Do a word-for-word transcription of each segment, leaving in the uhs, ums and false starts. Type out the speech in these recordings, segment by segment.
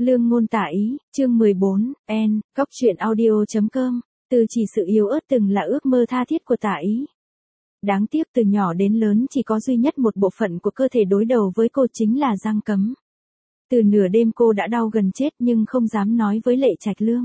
Lương ngôn tả ý, chương mười bốn, N, Góc truyện audio.com, từ chỉ sự yếu ớt từng là ước mơ tha thiết của tả ý. Đáng tiếc từ nhỏ đến lớn chỉ có duy nhất một bộ phận của cơ thể đối đầu với cô chính là răng cấm. Từ nửa đêm cô đã đau gần chết nhưng không dám nói với Lệ Trạch Lương.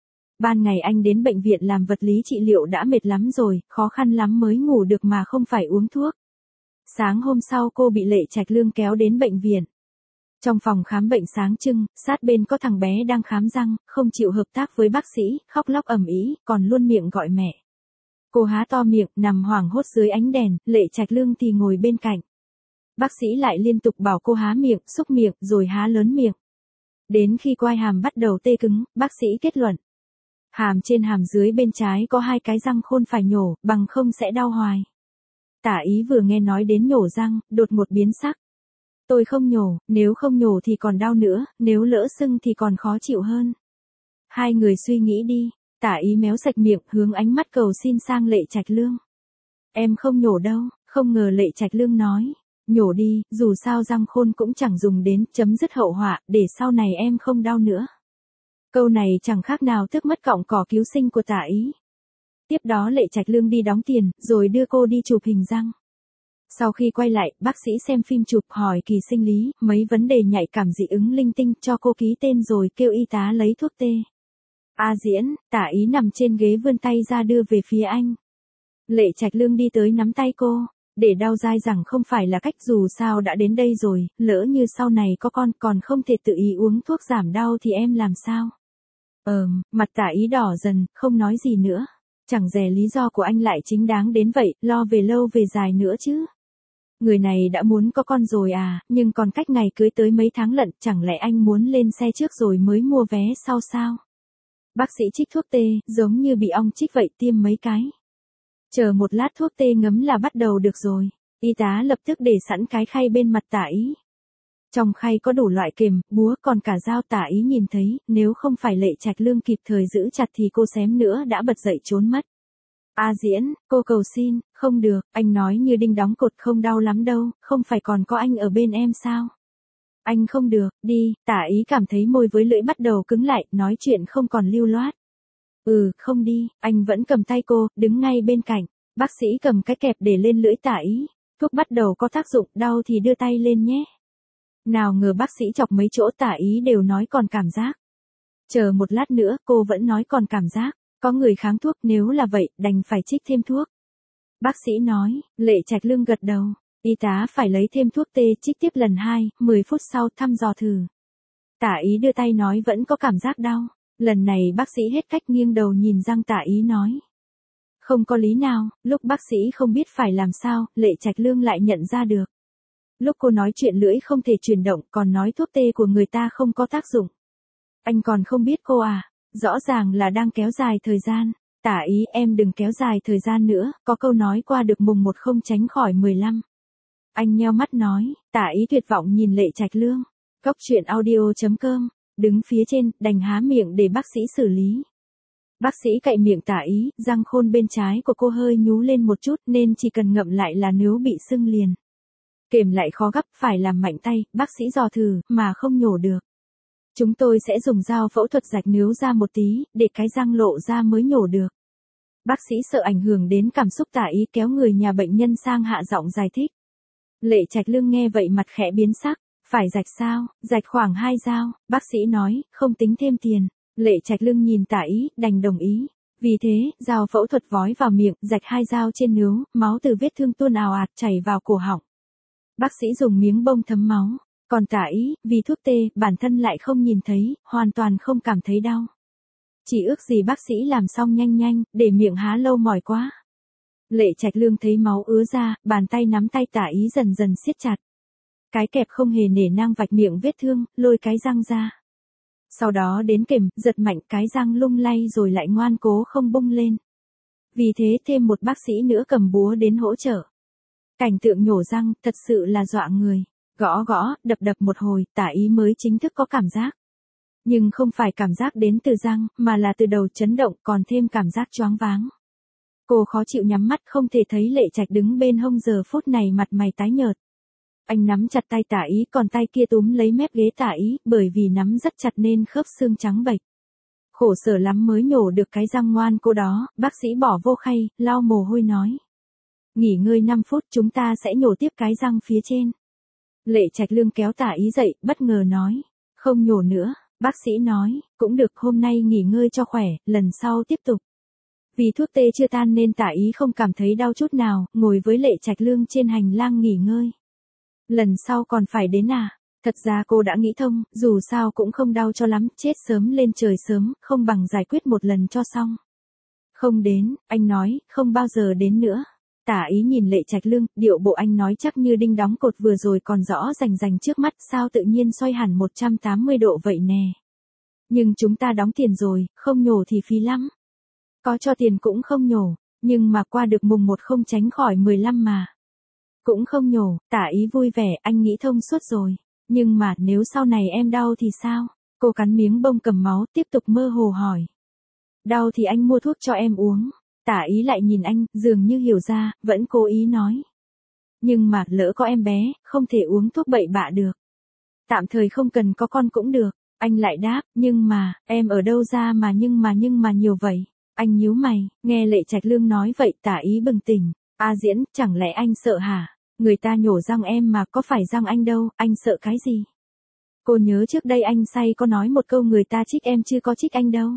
Ban ngày anh đến bệnh viện làm vật lý trị liệu đã mệt lắm rồi, khó khăn lắm mới ngủ được mà không phải uống thuốc. Sáng hôm sau cô bị Lệ Trạch Lương kéo đến bệnh viện. Trong phòng khám bệnh sáng trưng, sát bên có thằng bé đang khám răng, không chịu hợp tác với bác sĩ, khóc lóc ầm ĩ, còn luôn miệng gọi mẹ. Cô há to miệng, nằm hoảng hốt dưới ánh đèn, Lệ Trạch Lương thì ngồi bên cạnh. Bác sĩ lại liên tục bảo cô há miệng, xúc miệng, rồi há lớn miệng. Đến khi quai hàm bắt đầu tê cứng, bác sĩ kết luận. Hàm trên hàm dưới bên trái có hai cái răng khôn phải nhổ, bằng không sẽ đau hoài. Tả ý vừa nghe nói đến nhổ răng, đột ngột biến sắc. Tôi không nhổ, nếu không nhổ thì còn đau nữa, nếu lỡ sưng thì còn khó chịu hơn. Hai người suy nghĩ đi, tả ý méo sạch miệng, hướng ánh mắt cầu xin sang Lệ Trạch Lương. Em không nhổ đâu, không ngờ Lệ Trạch Lương nói. Nhổ đi, dù sao răng khôn cũng chẳng dùng đến, chấm dứt hậu họa, để sau này em không đau nữa. Câu này chẳng khác nào tước mất cọng cỏ cứu sinh của tả ý. Tiếp đó Lệ Trạch Lương đi đóng tiền, rồi đưa cô đi chụp hình răng. Sau khi quay lại, bác sĩ xem phim chụp hỏi kỳ sinh lý, mấy vấn đề nhạy cảm dị ứng linh tinh, cho cô ký tên rồi kêu y tá lấy thuốc tê. A Diễn, tả ý nằm trên ghế vươn tay ra đưa về phía anh. Lệ Trạch Lương đi tới nắm tay cô, để đau dai rằng không phải là cách, dù sao đã đến đây rồi, lỡ như sau này có con còn không thể tự ý uống thuốc giảm đau thì em làm sao? Ờm, mặt tả ý đỏ dần, không nói gì nữa. Chẳng dè lý do của anh lại chính đáng đến vậy, lo về lâu về dài nữa chứ. Người này đã muốn có con rồi à, nhưng còn cách ngày cưới tới mấy tháng lận, chẳng lẽ anh muốn lên xe trước rồi mới mua vé sau sao? Bác sĩ trích thuốc tê, giống như bị ong trích vậy, tiêm mấy cái. Chờ một lát thuốc tê ngấm là bắt đầu được rồi. Y tá lập tức để sẵn cái khay bên mặt tả ý. Trong khay có đủ loại kềm, búa, còn cả dao. Tả ý nhìn thấy, nếu không phải Lệ Trạch Lương kịp thời giữ chặt thì cô xém nữa đã bật dậy trốn mất. A Diễn, cô cầu xin, không được, anh nói như đinh đóng cột, không đau lắm đâu, không phải còn có anh ở bên em sao? Anh không được, đi. Tả ý cảm thấy môi với lưỡi bắt đầu cứng lại, nói chuyện không còn lưu loát. Ừ, không đi, anh vẫn cầm tay cô, đứng ngay bên cạnh. Bác sĩ cầm cái kẹp để lên lưỡi tả ý. Thuốc bắt đầu có tác dụng, đau thì đưa tay lên nhé. Nào ngờ bác sĩ chọc mấy chỗ tả ý đều nói còn cảm giác. Chờ một lát nữa, cô vẫn nói còn cảm giác. Có người kháng thuốc, nếu là vậy, đành phải trích thêm thuốc. Bác sĩ nói. Lệ Trạch Lương gật đầu. Y tá phải lấy thêm thuốc tê, trích tiếp lần hai, mười phút sau thăm dò thử. Tả ý đưa tay nói vẫn có cảm giác đau. Lần này bác sĩ hết cách, nghiêng đầu nhìn răng tả ý nói. Không có lý nào. Lúc bác sĩ không biết phải làm sao, Lệ Trạch Lương lại nhận ra được. Lúc cô nói chuyện lưỡi không thể chuyển động, còn nói thuốc tê của người ta không có tác dụng. Anh còn không biết cô à? Rõ ràng là đang kéo dài thời gian. Tả ý, em đừng kéo dài thời gian nữa, có câu nói qua được mùng một không tránh khỏi mười lăm. Anh nheo mắt nói. Tả ý tuyệt vọng nhìn Lệ Trạch Lương. Góc truyện audio.com, đứng phía trên, đành há miệng để bác sĩ xử lý. Bác sĩ cạy miệng tả ý, răng khôn bên trái của cô hơi nhú lên một chút nên chỉ cần ngậm lại là nếu bị sưng liền. Kềm lại khó gấp, phải làm mạnh tay, bác sĩ dò thử, mà không nhổ được. Chúng tôi sẽ dùng dao phẫu thuật rạch nướu ra một tí, để cái răng lộ ra mới nhổ được. Bác sĩ sợ ảnh hưởng đến cảm xúc tả ý, kéo người nhà bệnh nhân sang hạ giọng giải thích. Lệ Trạch Lương nghe vậy mặt khẽ biến sắc. Phải rạch sao? Rạch khoảng hai dao, bác sĩ nói, không tính thêm tiền. Lệ Trạch Lương nhìn tả ý, đành đồng ý. Vì thế, dao phẫu thuật vói vào miệng, rạch hai dao trên nướu, máu từ vết thương tuôn ào ạt chảy vào cổ họng. Bác sĩ dùng miếng bông thấm máu. Còn tả ý, vì thuốc tê, bản thân lại không nhìn thấy, hoàn toàn không cảm thấy đau. Chỉ ước gì bác sĩ làm xong nhanh nhanh, để miệng há lâu mỏi quá. Lệ Trạch Lương thấy máu ứa ra, bàn tay nắm tay tả ý dần dần siết chặt. Cái kẹp không hề nể nang vạch miệng vết thương, lôi cái răng ra. Sau đó đến kềm, giật mạnh cái răng lung lay rồi lại ngoan cố không bung lên. Vì thế thêm một bác sĩ nữa cầm búa đến hỗ trợ. Cảnh tượng nhổ răng, thật sự là dọa người. Gõ gõ, đập đập một hồi, tả ý mới chính thức có cảm giác. Nhưng không phải cảm giác đến từ răng, mà là từ đầu chấn động, còn thêm cảm giác choáng váng. Cô khó chịu nhắm mắt, không thể thấy Lệ Trạch đứng bên hông, giờ phút này mặt mày tái nhợt. Anh nắm chặt tay Tả Ý còn tay kia túm lấy mép ghế Tả Ý, bởi vì nắm rất chặt nên khớp xương trắng bệch. Khổ sở lắm mới nhổ được cái răng ngoan cô đó, bác sĩ bỏ vô khay, lau mồ hôi nói. Nghỉ ngơi năm phút chúng ta sẽ nhổ tiếp cái răng phía trên. Lệ Trạch Lương kéo Tả Ý dậy, bất ngờ nói. Không nhổ nữa, bác sĩ nói, cũng được hôm nay nghỉ ngơi cho khỏe, lần sau tiếp tục. Vì thuốc tê chưa tan nên Tả Ý không cảm thấy đau chút nào, ngồi với Lệ Trạch Lương trên hành lang nghỉ ngơi. Lần sau còn phải đến à? Thật ra cô đã nghĩ thông, dù sao cũng không đau cho lắm, chết sớm lên trời sớm, không bằng giải quyết một lần cho xong. Không đến, anh nói, không bao giờ đến nữa. Tả Ý nhìn Lệ Trạch Lương, điệu bộ anh nói chắc như đinh đóng cột vừa rồi còn rõ rành rành trước mắt, sao tự nhiên xoay hẳn một trăm tám mươi độ vậy nè. Nhưng chúng ta đóng tiền rồi, không nhổ thì phí lắm. Có cho tiền cũng không nhổ, nhưng mà qua được mùng một không tránh khỏi mười lăm mà. Cũng không nhổ, Tả Ý vui vẻ, anh nghĩ thông suốt rồi. Nhưng mà nếu sau này em đau thì sao? Cô cắn miếng bông cầm máu, tiếp tục mơ hồ hỏi. Đau thì anh mua thuốc cho em uống. Tả Ý lại nhìn anh, dường như hiểu ra, vẫn cố ý nói. Nhưng mà lỡ có em bé, không thể uống thuốc bậy bạ được. Tạm thời không cần có con cũng được. Anh lại đáp, nhưng mà, em ở đâu ra mà nhưng mà nhưng mà nhiều vậy. Anh nhíu mày, nghe Lệ Trạch Lương nói vậy Tả Ý bừng tỉnh. A Diễn, chẳng lẽ anh sợ hả? Người ta nhổ răng em mà có phải răng anh đâu, anh sợ cái gì? Cô nhớ trước đây anh say có nói một câu người ta trích em chứ có trích anh đâu.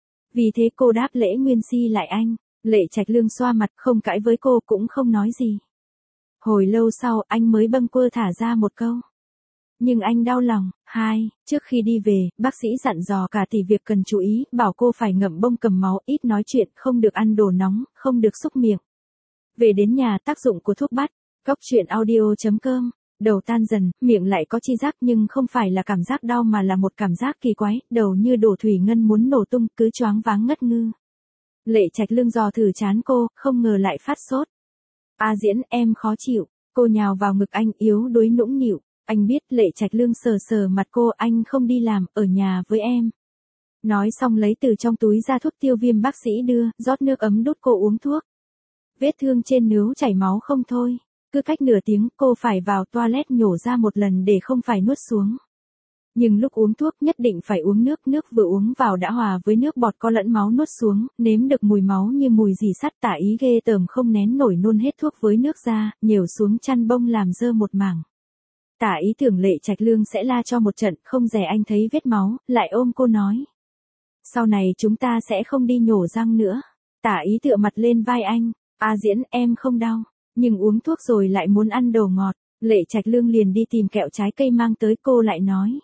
Vì thế cô đáp lễ nguyên si lại anh. Lệ Trạch Lương xoa mặt không cãi với cô cũng không nói gì. Hồi lâu sau anh mới bâng quơ thả ra một câu. Nhưng anh đau lòng. Hai, trước khi đi về, bác sĩ dặn dò cả tỷ việc cần chú ý, bảo cô phải ngậm bông cầm máu, ít nói chuyện, không được ăn đồ nóng, không được xúc miệng. Về đến nhà tác dụng của thuốc bắt. Góc truyện audio chấm com. Đầu tan dần, miệng lại có chi giác nhưng không phải là cảm giác đau mà là một cảm giác kỳ quái, đầu như đổ thủy ngân muốn nổ tung, cứ choáng váng ngất ngư. Lệ Trạch Lương dò thử chán cô, không ngờ lại phát sốt. A Diễn, em khó chịu. Cô nhào vào ngực anh yếu đuối nũng nịu. Anh biết. Lệ Trạch Lương sờ sờ mặt cô, anh không đi làm, ở nhà với em. Nói xong lấy từ trong túi ra thuốc tiêu viêm bác sĩ đưa, rót nước ấm đút cô uống thuốc. Vết thương trên nướu chảy máu không thôi. Cứ cách nửa tiếng cô phải vào toilet nhổ ra một lần để không phải nuốt xuống. Nhưng lúc uống thuốc nhất định phải uống nước, nước vừa uống vào đã hòa với nước bọt có lẫn máu nuốt xuống, nếm được mùi máu như mùi dì sắt. Tả Ý ghê tởm không nén nổi nôn hết thuốc với nước ra, nhều xuống chăn bông làm dơ một mảng. Tả Ý tưởng Lệ Trạch Lương sẽ la cho một trận, không dè anh thấy vết máu, lại ôm cô nói. Sau này chúng ta sẽ không đi nhổ răng nữa. Tả Ý tựa mặt lên vai anh. A Diễn, em không đau. Nhưng uống thuốc rồi lại muốn ăn đồ ngọt. Lệ Trạch Lương liền đi tìm kẹo trái cây mang tới, cô lại nói.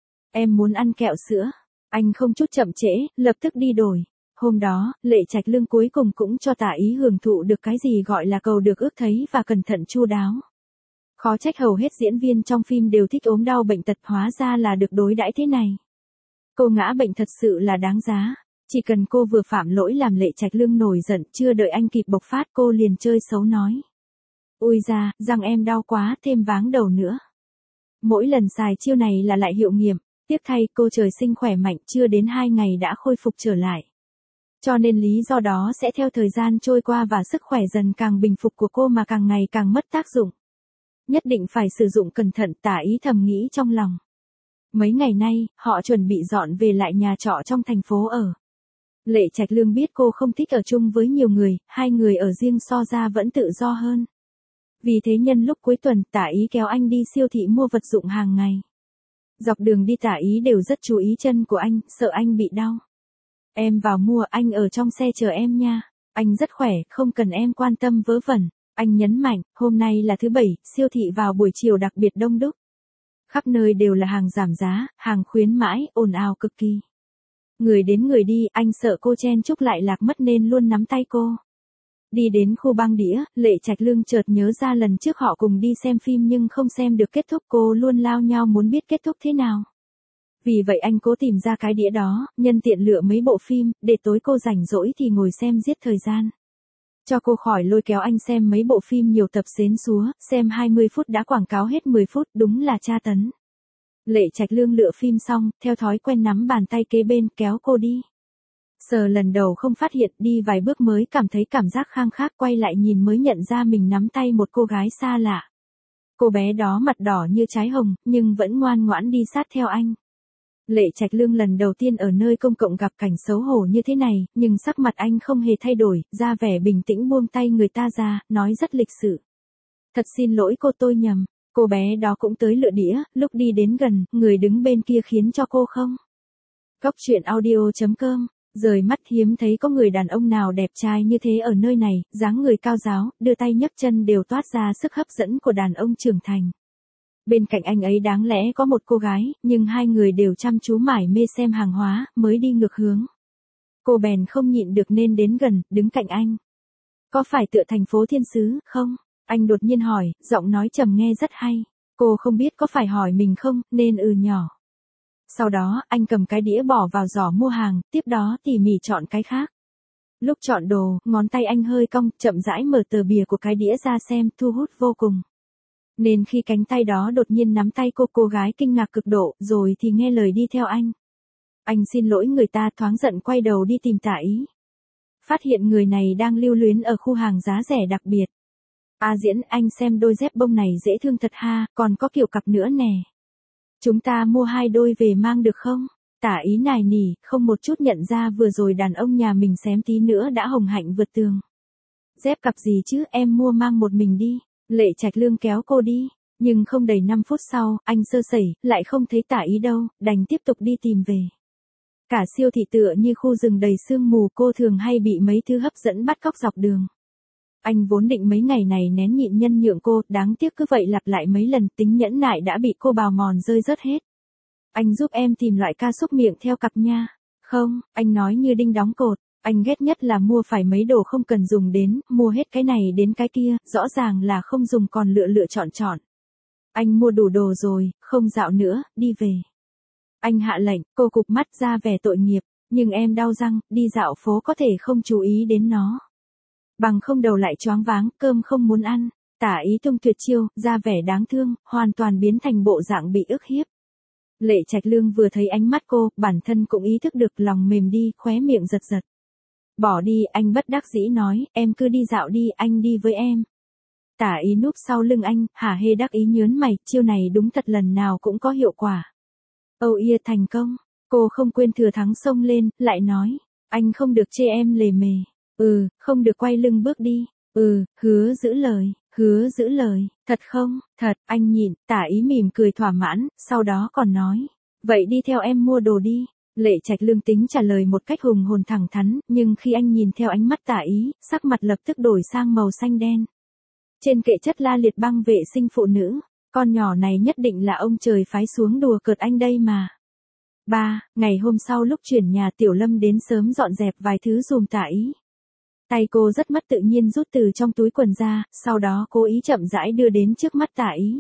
Em muốn ăn kẹo sữa. Anh không chút chậm trễ, lập tức đi đổi. Hôm đó, Lệ Trạch Lương cuối cùng cũng cho Tả Ý hưởng thụ được cái gì gọi là cầu được ước thấy và cẩn thận chu đáo. Khó trách hầu hết diễn viên trong phim đều thích ốm đau bệnh tật, hóa ra là được đối đãi thế này. Cô ngã bệnh thật sự là đáng giá. Chỉ cần cô vừa phạm lỗi làm Lệ Trạch Lương nổi giận, chưa đợi anh kịp bộc phát cô liền chơi xấu nói. Ui da, răng em đau quá, thêm váng đầu nữa. Mỗi lần xài chiêu này là lại hiệu nghiệm. Tiếc thay cô trời sinh khỏe mạnh, chưa đến hai ngày đã khôi phục trở lại. Cho nên lý do đó sẽ theo thời gian trôi qua và sức khỏe dần càng bình phục của cô mà càng ngày càng mất tác dụng. Nhất định phải sử dụng cẩn thận, Tả Ý thầm nghĩ trong lòng. Mấy ngày nay, họ chuẩn bị dọn về lại nhà trọ trong thành phố ở. Lệ Trạch Lương biết cô không thích ở chung với nhiều người, hai người ở riêng so ra vẫn tự do hơn. Vì thế nhân lúc cuối tuần, Tả Ý kéo anh đi siêu thị mua vật dụng hàng ngày. Dọc đường đi Tả Ý đều rất chú ý chân của anh, sợ anh bị đau. Em vào mua, anh ở trong xe chờ em nha. Anh rất khỏe, không cần em quan tâm vớ vẩn. Anh nhấn mạnh, hôm nay là thứ bảy, siêu thị vào buổi chiều đặc biệt đông đúc. Khắp nơi đều là hàng giảm giá, hàng khuyến mãi, ồn ào cực kỳ. Người đến người đi, anh sợ cô chen chúc lại lạc mất nên luôn nắm tay cô. Đi đến khu băng đĩa, Lệ Trạch Lương chợt nhớ ra lần trước họ cùng đi xem phim nhưng không xem được kết thúc, cô luôn lao nhau muốn biết kết thúc thế nào. Vì vậy anh cố tìm ra cái đĩa đó, nhân tiện lựa mấy bộ phim, để tối cô rảnh rỗi thì ngồi xem giết thời gian. Cho cô khỏi lôi kéo anh xem mấy bộ phim nhiều tập xến xúa, xem hai mươi phút đã quảng cáo hết mười phút, đúng là tra tấn. Lệ Trạch Lương lựa phim xong, theo thói quen nắm bàn tay kế bên kéo cô đi. Sờ lần đầu không phát hiện, đi vài bước mới cảm thấy cảm giác khang khác, quay lại nhìn mới nhận ra mình nắm tay một cô gái xa lạ. Cô bé đó mặt đỏ như trái hồng, nhưng vẫn ngoan ngoãn đi sát theo anh. Lệ Trạch Lương lần đầu tiên ở nơi công cộng gặp cảnh xấu hổ như thế này, nhưng sắc mặt anh không hề thay đổi, ra vẻ bình tĩnh buông tay người ta ra, nói rất lịch sự. Thật xin lỗi cô, tôi nhầm. Cô bé đó cũng tới lựa đĩa, lúc đi đến gần, người đứng bên kia khiến cho cô không. Góc truyện audio chấm com, rời mắt hiếm thấy có người đàn ông nào đẹp trai như thế ở nơi này, dáng người cao ráo, đưa tay nhấc chân đều toát ra sức hấp dẫn của đàn ông trưởng thành. Bên cạnh anh ấy đáng lẽ có một cô gái, nhưng hai người đều chăm chú mải mê xem hàng hóa, mới đi ngược hướng. Cô bèn không nhịn được nên đến gần, đứng cạnh anh. Có phải tựa thành phố thiên sứ, không? Anh đột nhiên hỏi, giọng nói trầm nghe rất hay. Cô không biết có phải hỏi mình không, nên ừ nhỏ. Sau đó, anh cầm cái đĩa bỏ vào giỏ mua hàng, tiếp đó tỉ mỉ chọn cái khác. Lúc chọn đồ, ngón tay anh hơi cong, chậm rãi mở tờ bìa của cái đĩa ra xem, thu hút vô cùng. Nên khi cánh tay đó đột nhiên nắm tay cô, cô gái kinh ngạc cực độ, rồi thì nghe lời đi theo anh. Anh xin lỗi người ta, thoáng giận quay đầu đi tìm Tả Ý. Phát hiện người này đang lưu luyến ở khu hàng giá rẻ đặc biệt. A Diễn, anh xem đôi dép bông này dễ thương thật ha, còn có kiểu cặp nữa nè. Chúng ta mua hai đôi về mang được không? Tả Ý nài nỉ, không một chút nhận ra vừa rồi đàn ông nhà mình xém tí nữa đã hồng hạnh vượt tường. Dép cặp gì chứ, em mua mang một mình đi. Lệ Trạch Lương kéo cô đi, nhưng không đầy năm phút sau, anh sơ sẩy, lại không thấy Tả Ý đâu, đành tiếp tục đi tìm về. Cả siêu thị tựa như khu rừng đầy sương mù, cô thường hay bị mấy thứ hấp dẫn bắt cóc dọc đường. Anh vốn định mấy ngày này nén nhịn nhân nhượng cô, đáng tiếc cứ vậy lặp lại mấy lần, tính nhẫn nại đã bị cô bào mòn rơi rớt hết. Anh giúp em tìm loại ca xúc miệng theo cặp nha. Không, anh nói như đinh đóng cột. Anh ghét nhất là mua phải mấy đồ không cần dùng đến, mua hết cái này đến cái kia, rõ ràng là không dùng còn lựa lựa chọn chọn. Anh mua đủ đồ rồi, không dạo nữa, đi về. Anh hạ lệnh, cô cụp mắt ra vẻ tội nghiệp, nhưng em đau răng, đi dạo phố có thể không chú ý đến nó. Bằng không đầu lại choáng váng, cơm không muốn ăn. Tả Ý tung tuyệt chiêu, ra vẻ đáng thương, hoàn toàn biến thành bộ dạng bị ức hiếp. Lệ Trạch Lương vừa thấy ánh mắt cô, bản thân cũng ý thức được, lòng mềm đi, khóe miệng giật giật. Bỏ đi, anh bất đắc dĩ nói, em cứ đi dạo đi, anh đi với em. Tả Ý núp sau lưng anh, hả hê đắc ý nhớn mày, chiêu này đúng thật lần nào cũng có hiệu quả. Âu ia thành công, cô không quên thừa thắng xông lên, lại nói, anh không được chê em lề mề. Ừ, không được quay lưng bước đi. Ừ, hứa giữ lời, hứa giữ lời, thật không, thật, anh nhịn, Tả Ý mỉm cười thỏa mãn, sau đó còn nói, vậy đi theo em mua đồ đi. Lệ Trạch Lương tính trả lời một cách hùng hồn thẳng thắn, nhưng khi anh nhìn theo ánh mắt Tả Ý, sắc mặt lập tức đổi sang màu xanh đen. Trên kệ chất la liệt băng vệ sinh phụ nữ, con nhỏ này nhất định là ông trời phái xuống đùa cợt anh đây mà. Ba, ngày hôm sau lúc chuyển nhà Tiểu Lâm đến sớm dọn dẹp vài thứ dùm Tả Ý. Tay cô rất mất tự nhiên rút từ trong túi quần ra, sau đó cố ý chậm rãi đưa đến trước mắt Tả Ý.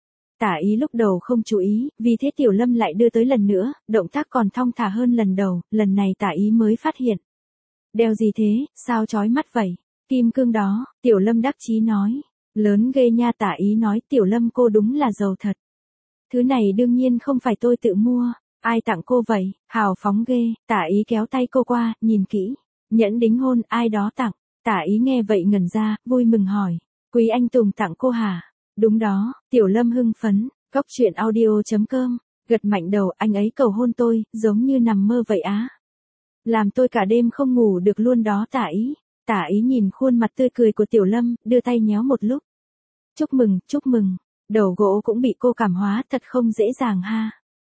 Tả Ý lúc đầu không chú ý, vì thế Tiểu Lâm lại đưa tới lần nữa, động tác còn thong thả hơn lần đầu, lần này Tả Ý mới phát hiện. Đeo gì thế, sao chói mắt vậy? Kim cương đó, Tiểu Lâm đắc chí nói. Lớn ghê nha, Tả Ý nói, Tiểu Lâm cô đúng là giàu thật. Thứ này đương nhiên không phải tôi tự mua, ai tặng cô vậy, hào phóng ghê. Tả Ý kéo tay cô qua, nhìn kỹ. Nhẫn đính hôn, ai đó tặng. Tả Ý nghe vậy ngẩn ra, vui mừng hỏi. Quý anh Tùng tặng cô hả? Đúng đó, Tiểu Lâm hưng phấn, góc truyện audio chấm com, gật mạnh đầu, anh ấy cầu hôn tôi, giống như nằm mơ vậy á. Làm tôi cả đêm không ngủ được luôn đó Tả Ý. Tả Ý nhìn khuôn mặt tươi cười của Tiểu Lâm, đưa tay nhéo một lúc. Chúc mừng, chúc mừng, đầu gỗ cũng bị cô cảm hóa, thật không dễ dàng ha.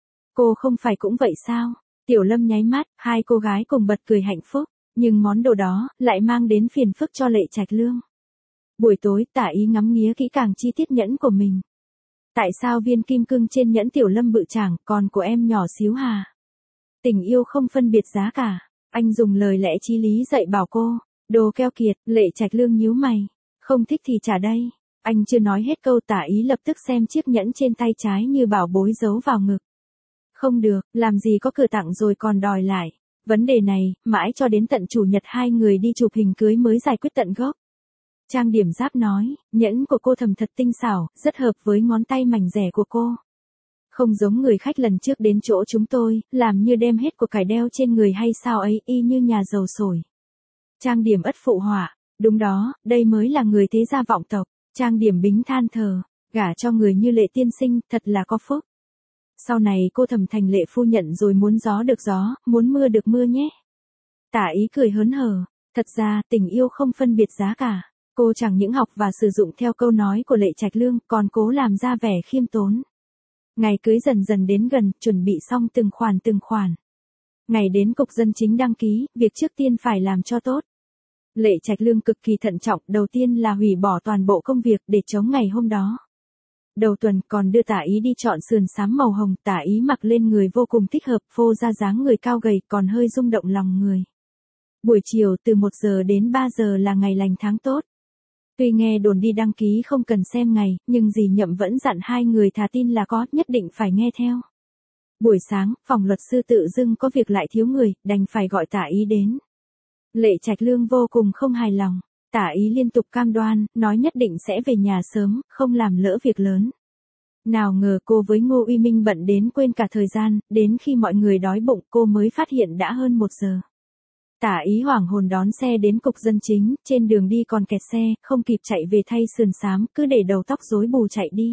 Cô không phải cũng vậy sao? Tiểu Lâm nháy mắt, hai cô gái cùng bật cười hạnh phúc, nhưng món đồ đó lại mang đến phiền phức cho Lệ Trạch Lương. Buổi tối Tả Ý ngắm nghía kỹ càng chi tiết nhẫn của mình. Tại sao viên kim cương trên nhẫn Tiểu Lâm bự chảng, còn của em nhỏ xíu hà? Tình yêu không phân biệt giá cả. Anh dùng lời lẽ chí lý dạy bảo cô. Đồ keo kiệt. Lệ Trạch Lương nhíu mày. Không thích thì trả đây. Anh chưa nói hết câu Tả Ý lập tức xem chiếc nhẫn trên tay trái như bảo bối giấu vào ngực. Không được, làm gì có cửa tặng rồi còn đòi lại. Vấn đề này, mãi cho đến tận chủ nhật hai người đi chụp hình cưới mới giải quyết tận gốc. Trang điểm Giáp nói, nhẫn của cô thầm thật tinh xảo, rất hợp với ngón tay mảnh rẻ của cô. Không giống người khách lần trước đến chỗ chúng tôi, làm như đem hết của cải đeo trên người hay sao ấy, y như nhà giàu sổi. Trang điểm Ất phụ họa, đúng đó, đây mới là người thế gia vọng tộc. Trang điểm Bính than thờ, Gả cho người như Lệ tiên sinh, thật là có phúc. Sau này cô thầm thành Lệ phu nhận rồi, muốn gió được gió, muốn mưa được mưa nhé. Tả Ý cười hớn hở, thật ra tình yêu không phân biệt giá cả. Cô chẳng những học và sử dụng theo câu nói của Lệ Trạch Lương, còn cố làm ra vẻ khiêm tốn. Ngày cưới dần dần đến gần, chuẩn bị xong từng khoản từng khoản. Ngày đến cục dân chính đăng ký, việc trước tiên phải làm cho tốt. Lệ Trạch Lương cực kỳ thận trọng, đầu tiên là hủy bỏ toàn bộ công việc để chống ngày hôm đó. Đầu tuần còn đưa Tả Ý đi chọn sườn xám màu hồng, Tả Ý mặc lên người vô cùng thích hợp, phô ra dáng người cao gầy còn hơi rung động lòng người. Buổi chiều từ một giờ đến ba giờ là ngày lành tháng tốt. Tuy nghe đồn đi đăng ký không cần xem ngày, nhưng dì Nhậm vẫn dặn hai người thà tin là có, nhất định phải nghe theo. Buổi sáng, phòng luật sư tự dưng có việc lại thiếu người, đành phải gọi Tả Ý đến. Lệ Trạch Lương vô cùng không hài lòng. Tả Ý liên tục cam đoan, nói nhất định sẽ về nhà sớm, không làm lỡ việc lớn. Nào ngờ cô với Ngô Uy Minh bận đến quên cả thời gian, đến khi mọi người đói bụng cô mới phát hiện đã hơn một giờ. Tả Ý hoảng hồn đón xe đến cục dân chính, trên đường đi còn kẹt xe, không kịp chạy về thay sườn xám, cứ để đầu tóc rối bù chạy đi.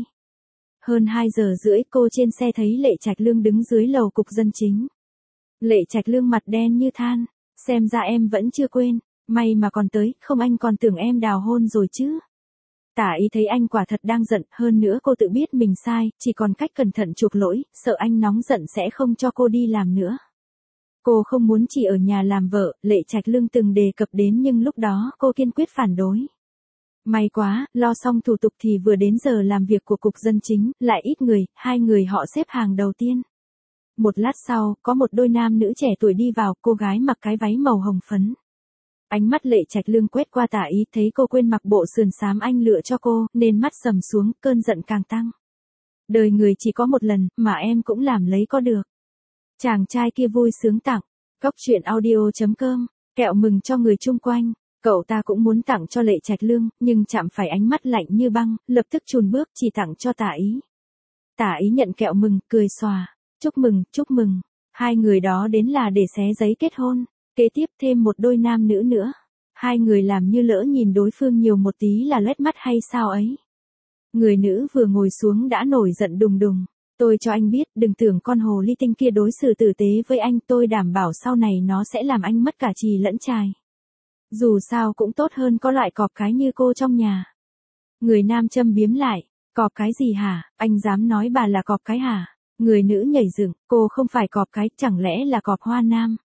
Hơn hai giờ rưỡi cô trên xe thấy Lệ Trạch Lương đứng dưới lầu cục dân chính. Lệ Trạch Lương mặt đen như than, xem ra em vẫn chưa quên, may mà còn tới, không anh còn tưởng em đào hôn rồi chứ. Tả Ý thấy anh quả thật đang giận, hơn nữa cô tự biết mình sai, chỉ còn cách cẩn thận chuộc lỗi, sợ anh nóng giận sẽ không cho cô đi làm nữa. Cô không muốn chỉ ở nhà làm vợ, Lệ Trạch Lương từng đề cập đến nhưng lúc đó cô kiên quyết phản đối. May quá, lo xong thủ tục thì vừa đến giờ làm việc của cục dân chính, lại ít người, hai người họ xếp hàng đầu tiên. Một lát sau, có một đôi nam nữ trẻ tuổi đi vào, cô gái mặc cái váy màu hồng phấn. Ánh mắt Lệ Trạch Lương quét qua Tả Ý, thấy cô quên mặc bộ sườn xám anh lựa cho cô, nên mắt sầm xuống, cơn giận càng tăng. Đời người chỉ có một lần, mà em cũng làm lấy có được. Chàng trai kia vui sướng tặng. Cóc truyện audio chấm com, kẹo mừng cho người chung quanh. Cậu ta cũng muốn tặng cho Lệ Trạch Lương, nhưng chạm phải ánh mắt lạnh như băng, lập tức chùn bước chỉ tặng cho Tả Ý. Tả Ý nhận kẹo mừng, cười xòa. Chúc mừng, chúc mừng. Hai người đó đến là để xé giấy kết hôn. Kế tiếp thêm một đôi nam nữ nữa. Hai người làm như lỡ nhìn đối phương nhiều một tí là lết mắt hay sao ấy. Người nữ vừa ngồi xuống đã nổi giận đùng đùng. Tôi cho anh biết, đừng tưởng con hồ ly tinh kia đối xử tử tế với anh, tôi đảm bảo sau này nó sẽ làm anh mất cả chì lẫn chài. Dù sao cũng tốt hơn có loại cọp cái như cô trong nhà. Người nam châm biếm lại, cọp cái gì hả, anh dám nói bà là cọp cái hả? Người nữ nhảy dựng, cô không phải cọp cái, chẳng lẽ là cọp hoa nam?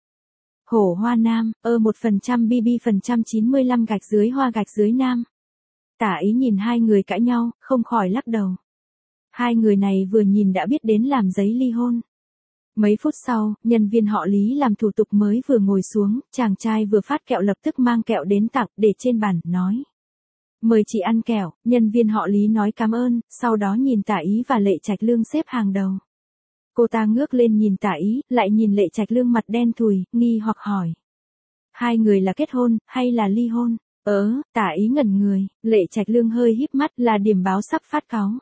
Hổ hoa nam, ơ một phần trăm bb phần trăm chín mươi lăm gạch dưới hoa gạch dưới nam. Tả Ý nhìn hai người cãi nhau, không khỏi lắc đầu. Hai người này vừa nhìn đã biết đến làm giấy ly hôn. Mấy phút sau, nhân viên họ Lý làm thủ tục mới vừa ngồi xuống, chàng trai vừa phát kẹo lập tức mang kẹo đến tặng, để trên bàn, nói. Mời chị ăn kẹo, nhân viên họ Lý nói cảm ơn, sau đó nhìn Tả Ý và Lệ Trạch Lương xếp hàng đầu. Cô ta ngước lên nhìn Tả Ý, lại nhìn Lệ Trạch Lương mặt đen thùi, nghi hoặc hỏi. Hai người là kết hôn, hay là ly hôn? Ớ, Tả Ý ngẩn người, Lệ Trạch Lương hơi híp mắt là điểm báo sắp phát cáu.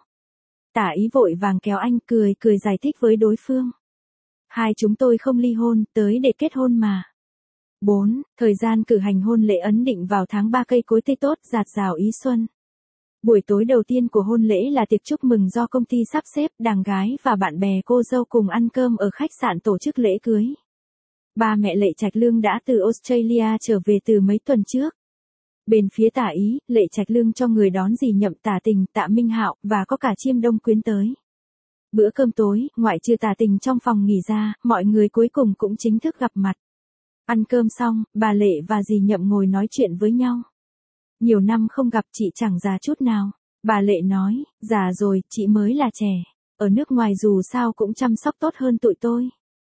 Tả Ý vội vàng kéo anh, cười cười giải thích với đối phương. Hai chúng tôi không ly hôn, tới để kết hôn mà. bốn. Thời gian cử hành hôn lễ ấn định vào tháng ba, cây cối tươi tốt, rạt rào ý xuân. Buổi tối đầu tiên của hôn lễ là tiệc chúc mừng do công ty sắp xếp, đàng gái và bạn bè cô dâu cùng ăn cơm ở khách sạn tổ chức lễ cưới. Ba mẹ Lệ Trạch Lương đã từ Australia trở về từ mấy tuần trước. Bên phía Tả Ý, Lệ Trạch Lương cho người đón dì Nhậm, Tả Tình, Tạ Minh Hạo và có cả Chiêm Đông Quyến tới. Bữa cơm tối, ngoại trừ Tả Tình trong phòng nghỉ ra, mọi người cuối cùng cũng chính thức gặp mặt. Ăn cơm xong, bà Lệ và dì Nhậm ngồi nói chuyện với nhau. Nhiều năm không gặp chị chẳng già chút nào. Bà Lệ nói, già rồi, chị mới là trẻ. Ở nước ngoài dù sao cũng chăm sóc tốt hơn tụi tôi.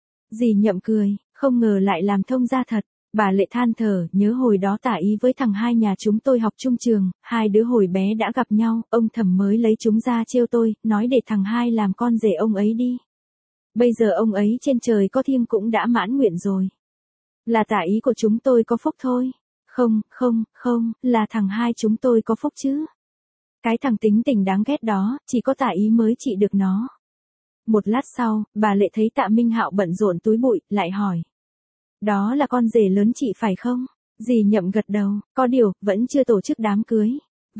Dì Nhậm cười, không ngờ lại làm thông gia thật. Bà Lệ than thở, nhớ hồi đó Tả Ý với thằng hai nhà chúng tôi học chung trường, hai đứa hồi bé đã gặp nhau, ông Thẩm mới lấy chúng ra trêu tôi, nói để thằng hai làm con rể ông ấy đi. Bây giờ ông ấy trên trời có thiêng cũng đã mãn nguyện rồi. Là Tả Ý của chúng tôi có phúc thôi. Không, không, không, là thằng hai chúng tôi có phúc chứ. Cái thằng tính tình đáng ghét đó, chỉ có Tả Ý mới trị được nó. Một lát sau, bà Lệ thấy Tạ Minh Hạo bận rộn túi bụi, lại hỏi. Đó là con rể lớn chị phải không? Dì Nhậm gật đầu, có điều, vẫn chưa tổ chức đám cưới.